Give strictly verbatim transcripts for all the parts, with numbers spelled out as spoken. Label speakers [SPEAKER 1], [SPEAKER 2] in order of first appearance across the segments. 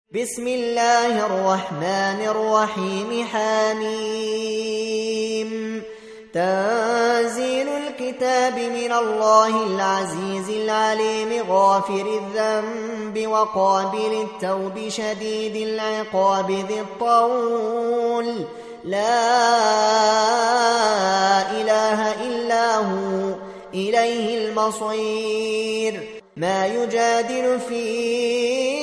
[SPEAKER 1] بسم الله الرحمن الرحيم حميم تنزيل الكتاب من الله العزيز العليم غافر الذنب وقابل التوب شديد العقاب ذي الطول لا إله إلا هو إليه المصير ما يجادل في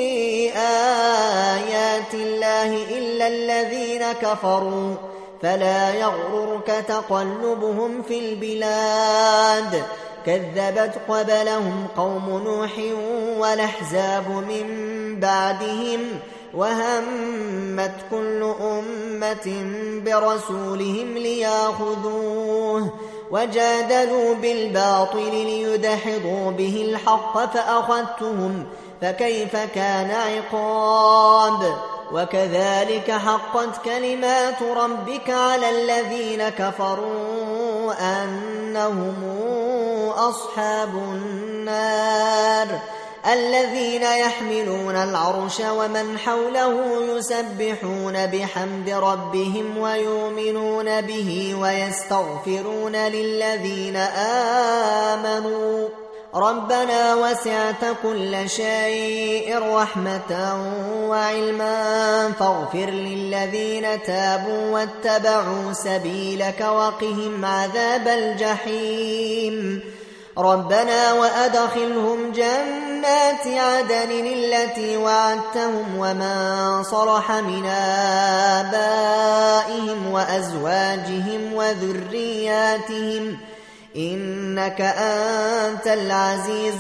[SPEAKER 1] آيات الله إلا الذين كفروا فلا يغررك تقلبهم في البلاد كذبت قبلهم قوم نوح والأحزاب من بعدهم وهمت كل أمة برسولهم ليأخذوه وجادلوا بالباطل ليدحضوا به الحق فأخذتهم فكيف كان عقاب وكذلك حقت كلمات ربك على الذين كفروا أنهم أصحاب النار الذين يحملون العرش ومن حوله يسبحون بحمد ربهم ويؤمنون به ويستغفرون للذين آمنوا ربنا وسعت كل شيء رحمة وعلما فاغفر للذين تابوا واتبعوا سبيلك وقهم عذاب الجحيم ربنا وأدخلهم جنات عدن التي وعدتهم ومن صلح من آبائهم وأزواجهم وذرياتهم إنك أنت العزيز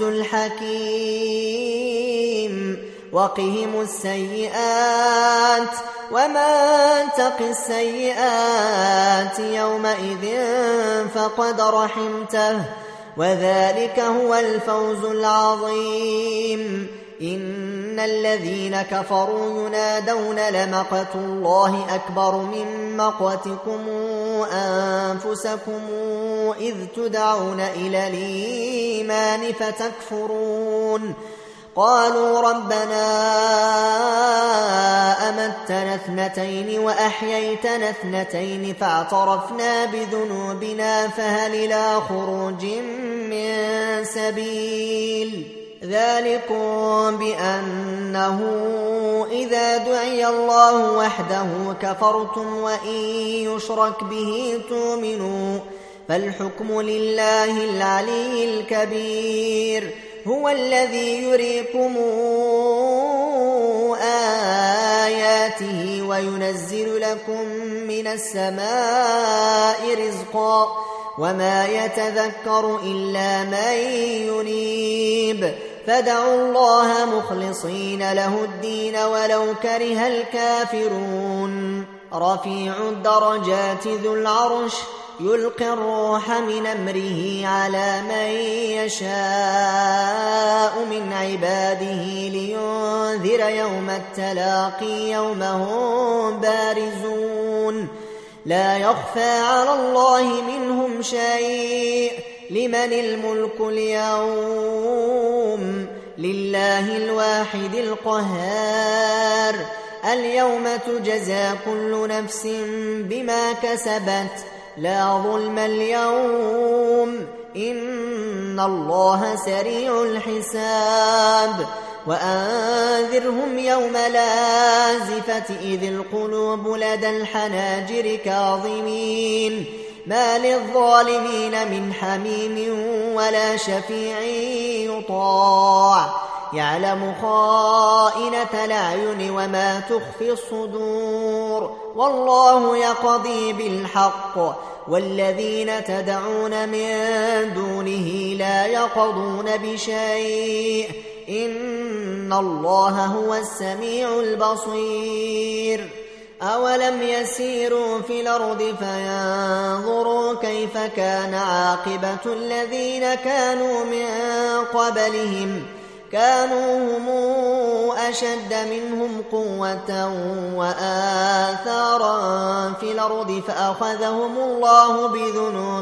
[SPEAKER 1] الحكيم وقهم السيئات ومن تق السيئات يومئذ فقد رحمته وذلك هو الفوز العظيم إن الذين كفروا ينادون لمقت الله أكبر من مقتكم أنفسكم إذ تدعون إلى الإيمان فتكفرون قالوا ربنا أمتنا اثنتين وأحييتنا اثنتين فاعترفنا بذنوبنا فهل إلى خروج من سبيل ذلكم بأنه إذا دعي الله وحده كفرتم وإن يشرك به تؤمنوا فالحكم لله العلي الكبير هو الذي يريكم آياته وينزل لكم من السماء رزقا وما يتذكر إلا من ينيب فادعوا الله مخلصين له الدين ولو كره الكافرون رفيع الدرجات ذو العرش يلقي الروح من أمره على من يشاء من عباده لينذر يوم التلاقي يوم هم بارزون لا يخفى على الله منهم شيء لمن الملك اليوم لله الواحد القهار اليوم تجزى كل نفس بما كسبت لا ظلم اليوم إن الله سريع الحساب وأنذرهم يوم لازفة إذ القلوب لدى الحناجر كاظمين ما للظالمين من حميم ولا شفيع يطاع يعلم خائنة الأعين وما تخفي الصدور والله يقضي بالحق والذين تدعون من دونه لا يقضون بشيء إن الله هو السميع البصير أولم يسيروا في الأرض فينظروا كيف كان عاقبة الذين كانوا من قبلهم كانوا هم أشد منهم قوة وآثارا في الأرض فأخذهم الله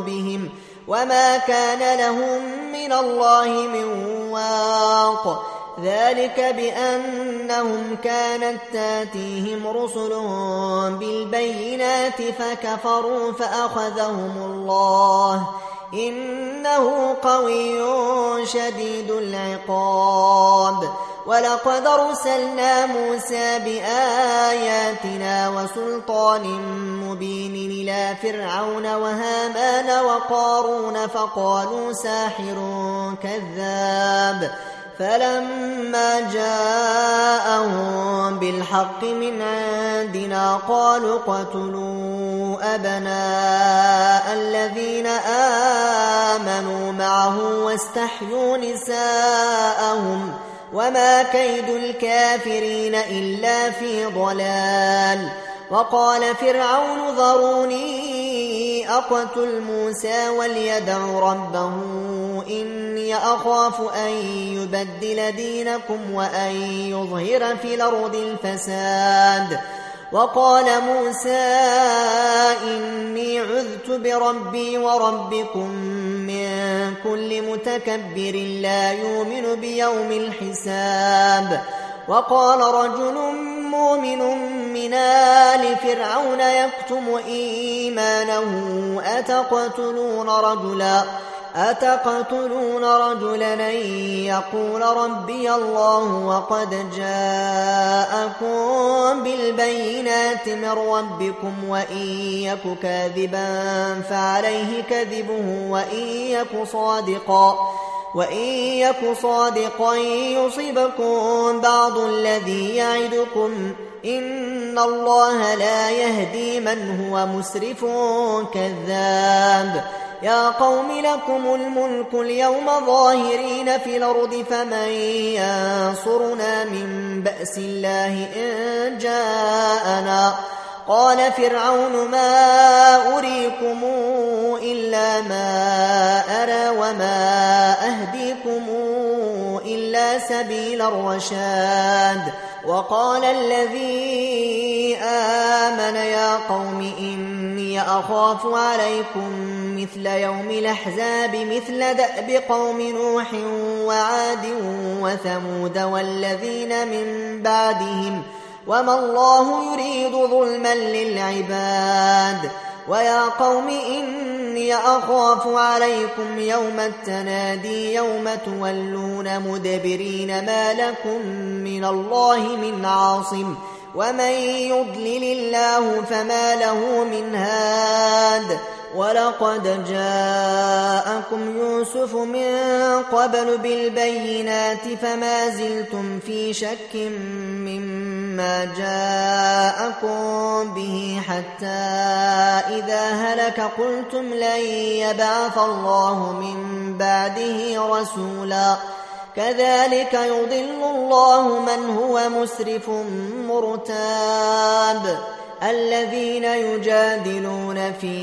[SPEAKER 1] بذنوبهم وما كان لهم من الله من واق ذلك بأنهم كانت تاتيهم رسلهم بالبينات فكفروا فأخذهم الله إنه قوي شديد العقاب. ولقد أرسلنا موسى بآياتنا وسلطان مبين إلى فرعون وهامان وقارون فقالوا ساحر كذاب، فلما جاءهم بالحق من عندنا قالوا اقتلوا أبناء الذين آمنوا معه واستحيوا نساءهم وما كيد الكافرين إلا في ضلال. وقال فرعون ذروني أقتل موسى وليدع ربه إني أخاف أن يبدل دينكم وأن يظهر في الأرض الفساد. وقال موسى إني عذت بربي وربكم من كل متكبر لا يؤمن بيوم الحساب. وقال رجل مؤمن من آل فرعون يكتم إيمانه أتقتلون رجلا أتقتلون رجلا أن يقول ربي الله وقد جاءكم بالبينات من ربكم وإن يك كاذبا فعليه كذبه وإن يك صادقا وإن يك صادقا يصبكم بعض الذي يعدكم إن الله لا يهدي من هو مسرف كذاب. يا قوم لكم الملك اليوم ظاهرين في الأرض فمن ينصرنا من بأس الله إن جاءنا. قال فرعون ما أريكم إلا ما أرى وما أهديكم إلا سبيل الرشاد. وقال الذي آمن يا قوم إني أخاف عليكم مثل يوم الأحزاب مثل دأب قوم نوح وعاد وثمود والذين من بعدهم وما الله يريد ظلما للعباد. ويا قوم إني أخاف عليكم يوم التنادي يوم تولون مدبرين ما لكم من الله من عاصم ومن يضلل الله فما له من هاد. ولقد جاءكم يوسف من قبل بالبينات فما زلتم في شك مما جاءكم به حتى إذا هلك قلتم لن يبعث الله من بعده رسولا. كذلك يضل الله من هو مسرف مرتاب. الذين يجادلون في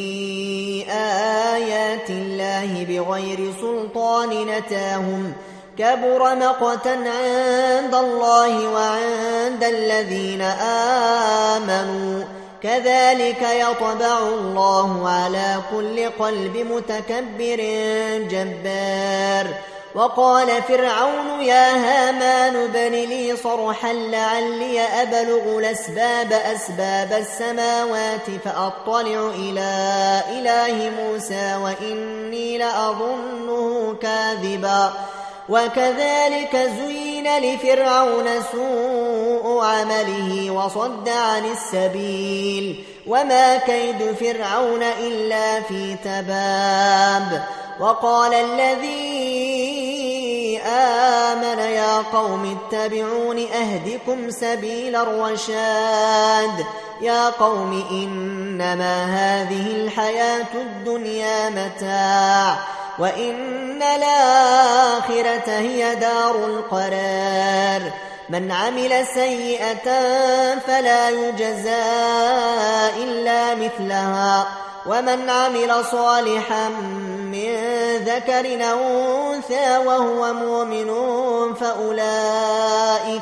[SPEAKER 1] آيات الله بغير سلطان نتاهم كبر مقتا عند الله وعند الذين آمنوا كذلك يطبع الله على كل قلب متكبر جبار. وقال فرعون يا هامان ابن لي صرحا لعلي أبلغ الأسباب أسباب السماوات فأطلع إلى إله موسى وإني لأظنه كاذبا. وكذلك زين لفرعون سوء عمله وصد عن السبيل وما كيد فرعون إلا في تباب. وقال الذي آمن يا قوم اتبعون أهدكم سبيل الرشاد. يا قوم إنما هذه الحياة الدنيا متاع وإن الآخرة هي دار القرار. من عمل سيئة فلا يجزى إلا مثلها ومن عمل صالحا من ذكر أو أنثى وهو مؤمن فأولئك,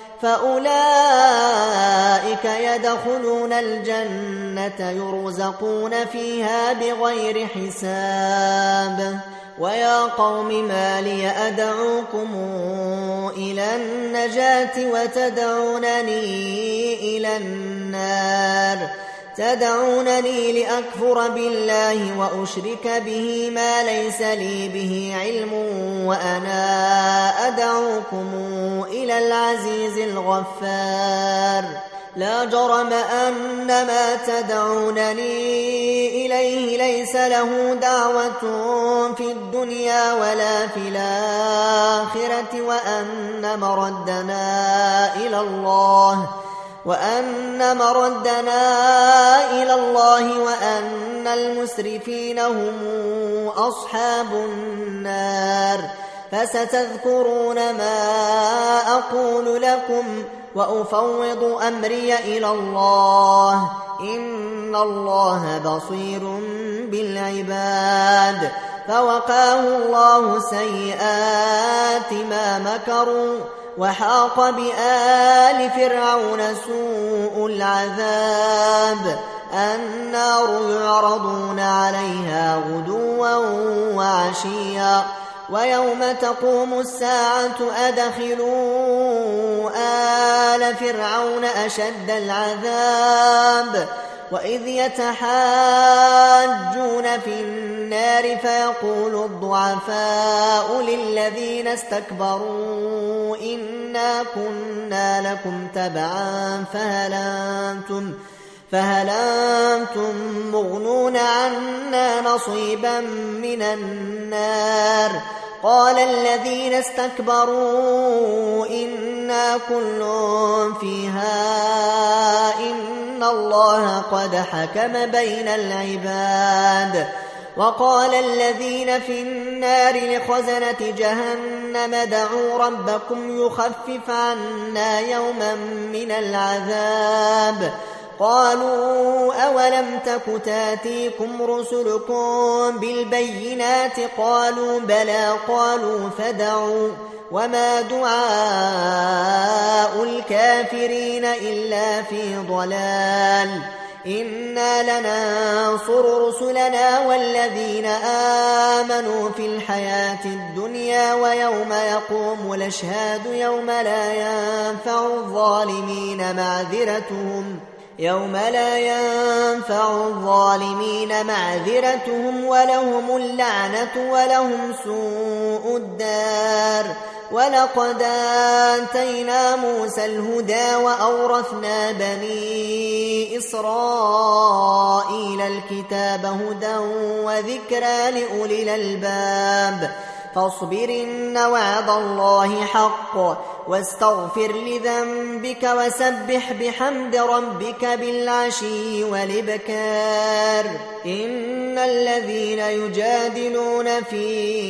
[SPEAKER 1] فأولئك يدخلون الجنة يرزقون فيها بغير حساب. ويا قوم ما لي أدعوكم إلى النجاة وتدعونني إلى النار تدعونني لأكفر بالله وأشرك به ما ليس لي به علم وأنا أدعوكم إلى العزيز الغفار لا جرم أن ما تدعونني إليه ليس له دعوة في الدنيا ولا في الآخرة وأن مردنا إلى الله وأن مردنا إلى الله وأن المسرفين هم أصحاب النار فستذكرون ما أقول لكم وأفوض أمري إلى الله إن الله بصير بالعباد فوقاه الله سيئات ما مكروا وحاق بآل فرعون سوء العذاب النار يعرضون عليها غدوا وعشيا ويوم تقوم الساعة أدخلوا آل فرعون أشد العذاب وإذ يتحاجون في النار فيقول الضعفاء للذين استكبروا إنا كنا لكم تبعا فهل أنتم فهل أنتم مغنون عنا نصيبا من النار قال الذين استكبروا إنا كل فيها إن الله قد حكم بين العباد وقال الذين في النار لخزنة جهنم ادعوا ربكم يخفف عنا يوما من العذاب قالوا أولم تك تاتيكم رسلكم بالبينات قالوا بلى قالوا فدعوا وما دعاء الكافرين إلا في ضلال إنا لننصر رسلنا والذين آمنوا في الحياة الدنيا ويوم يقوم الأشهاد يوم لا ينفع الظالمين معذرتهم يوم لا ينفع الظالمين معذرتهم ولهم اللعنة ولهم سوء الدار ولقد آتينا موسى الهدى وأورثنا بني إسرائيل الكتاب هدى وذكرى لأولي الألباب فاصبر إن وعد الله حق واستغفر لذنبك وسبح بحمد ربك بالعشي والإبكار إن الذين يجادلون في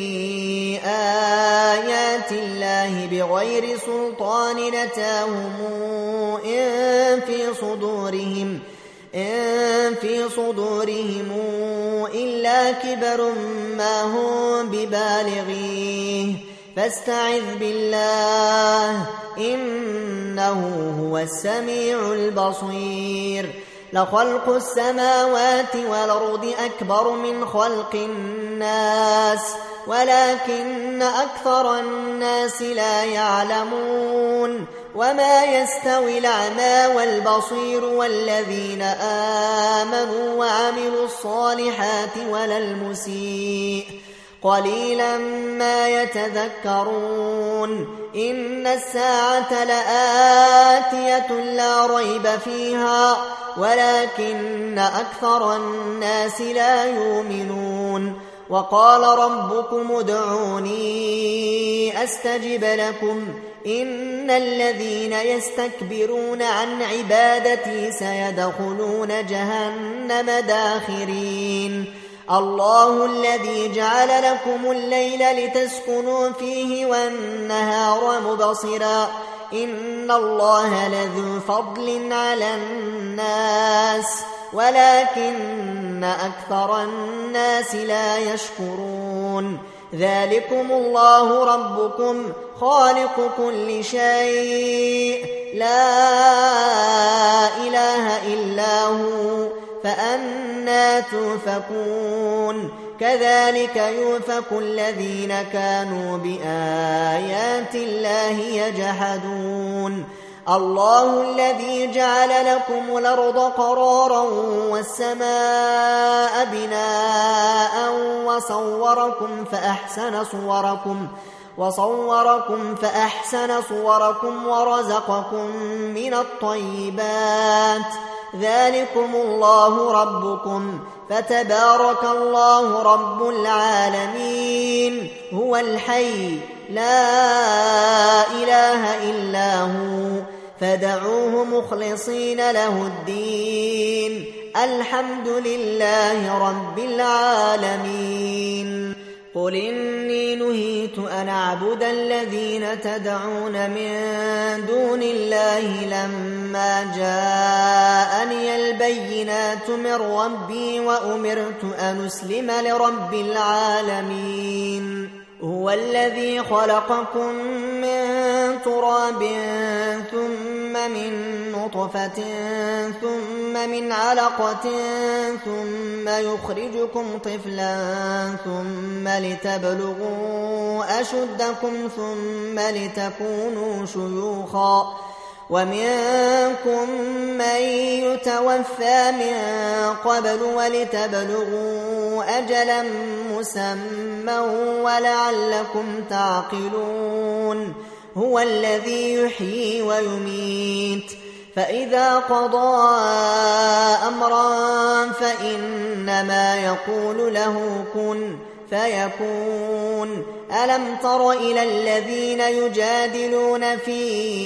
[SPEAKER 1] آيات الله بغير سلطان أتاهم إن في صدورهم إن في صدورهم إلا كبر ما هم ببالغيه فاستعذ بالله إنه هو السميع البصير لخلق السماوات والأرض أكبر من خلق الناس ولكن أكثر الناس لا يعلمون وما يستوي الأعمى والبصير والذين آمنوا وعملوا الصالحات ولا المسيء قليلا ما يتذكرون إن الساعة لآتية لا ريب فيها ولكن أكثر الناس لا يؤمنون وقال ربكم ادعوني أستجب لكم إن الذين يستكبرون عن عبادتي سيدخلون جهنم داخرين الله الذي جعل لكم الليل لتسكنوا فيه والنهار مبصرا إن الله لذو فضل على الناس ولكن أكثر الناس لا يشكرون ذلكم الله ربكم خالق كل شيء لا إله إلا هو فأنى تؤفكون كذلك يؤفك الذين كانوا بآيات الله يجحدون الله الذي جعل لكم الأرض قرارا والسماء بناء وصوركم فأحسن صوركم وصوركم فأحسن صوركم ورزقكم من الطيبات ذلكم الله ربكم فتبارك الله رب العالمين هو الحي لا إله إلا هو فدعوه مخلصين له الدين الحمد لله رب العالمين قل إني نهيت أن أعبد الذين تدعون من دون الله لما جاءني البينات من ربي وأمرت أن أسلم لرب العالمين هو الذي خلقكم من تراب ثم من نطفة ثم من علقة ثم يخرجكم طفلا ثم لتبلغوا أشدكم ثم لتكونوا شيوخا ومنكم من يتوفى من قبل ولتبلغوا أجلا مسمى ولعلكم تعقلون هو الذي يحيي ويميت فإذا قضى أمرا فإنما يقول له كن فيكون ألم تر إلى الذين يجادلون في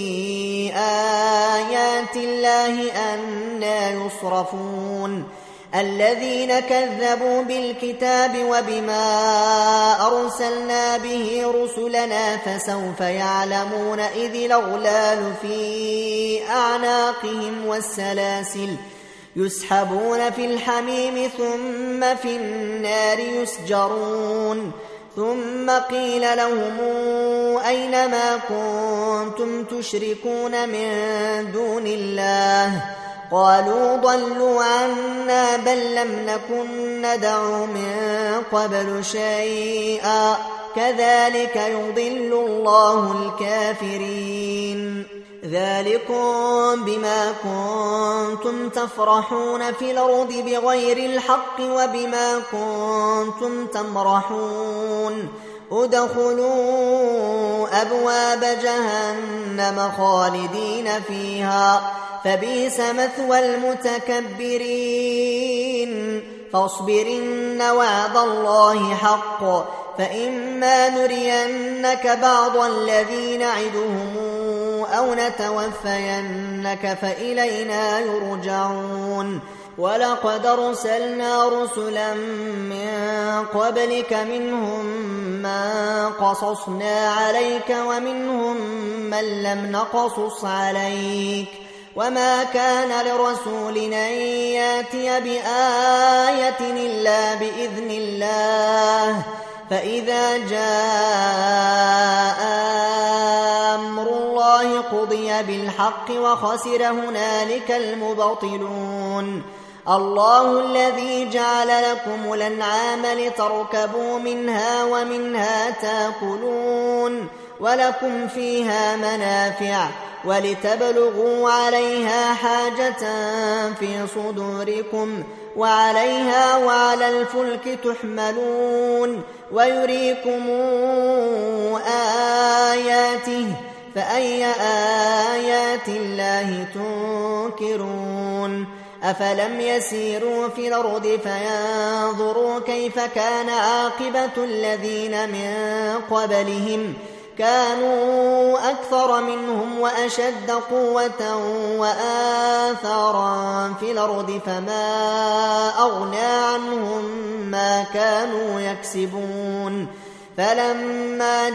[SPEAKER 1] آيات الله أنى يصرفون الذين كذبوا بالكتاب وبما أرسلنا به رسلنا فسوف يعلمون إذ الأغلال في أعناقهم والسلاسل يسحبون في الحميم ثم في النار يسجرون ثم قيل لهم أين ما كنتم تشركون من دون الله قالوا ضلوا عنا بل لم نكن ندعو من قبل شيئا كذلك يضل الله الكافرين ذلكم بما كنتم تفرحون في الأرض بغير الحق وبما كنتم تمرحون ادخلوا أبواب جهنم خالدين فيها فبئس مثوى المتكبرين فاصبر إن وعد الله حق فإما نرينك بعض الذي نعدهم أو نتوفينك فإلينا يرجعون ولقد أرسلنا رسلا من قبلك منهم من قصصنا عليك ومنهم من لم نقصص عليك وما كان لرسول أن يأتي بآية إلا بإذن الله فإذا جاء أمر الله قضي بالحق وخسر هنالك المبطلون الله الذي جعل لكم الأنعام لتركبوا منها ومنها تأكلون ولكم فيها منافع ولتبلغوا عليها حاجة في صدوركم وعليها وعلى الفلك تحملون ويريكم آياته فأي آيات الله تنكرون أفلم يسيروا في الأرض فينظروا كيف كان عاقبة الذين من قبلهم كانوا أكثر منهم وأشد قوة وآثارا في الأرض فما أغنى عنهم ما كانوا يكسبون فلما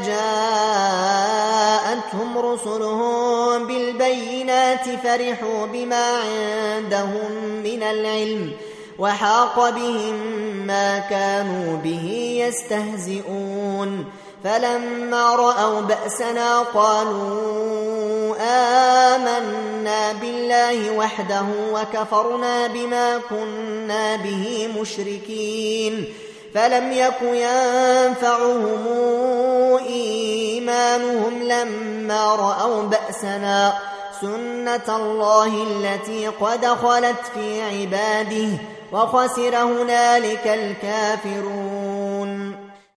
[SPEAKER 1] جاءتهم رسلهم بالبينات فرحوا بما عندهم من العلم وحاق بهم ما كانوا به يستهزئون فلما رأوا بأسنا قالوا آمنا بالله وحده وكفرنا بما كنا به مشركين فلم يك ينفعهم إيمانهم لما رأوا بأسنا سنة الله التي قد خلت في عباده وخسر هنالك الكافرون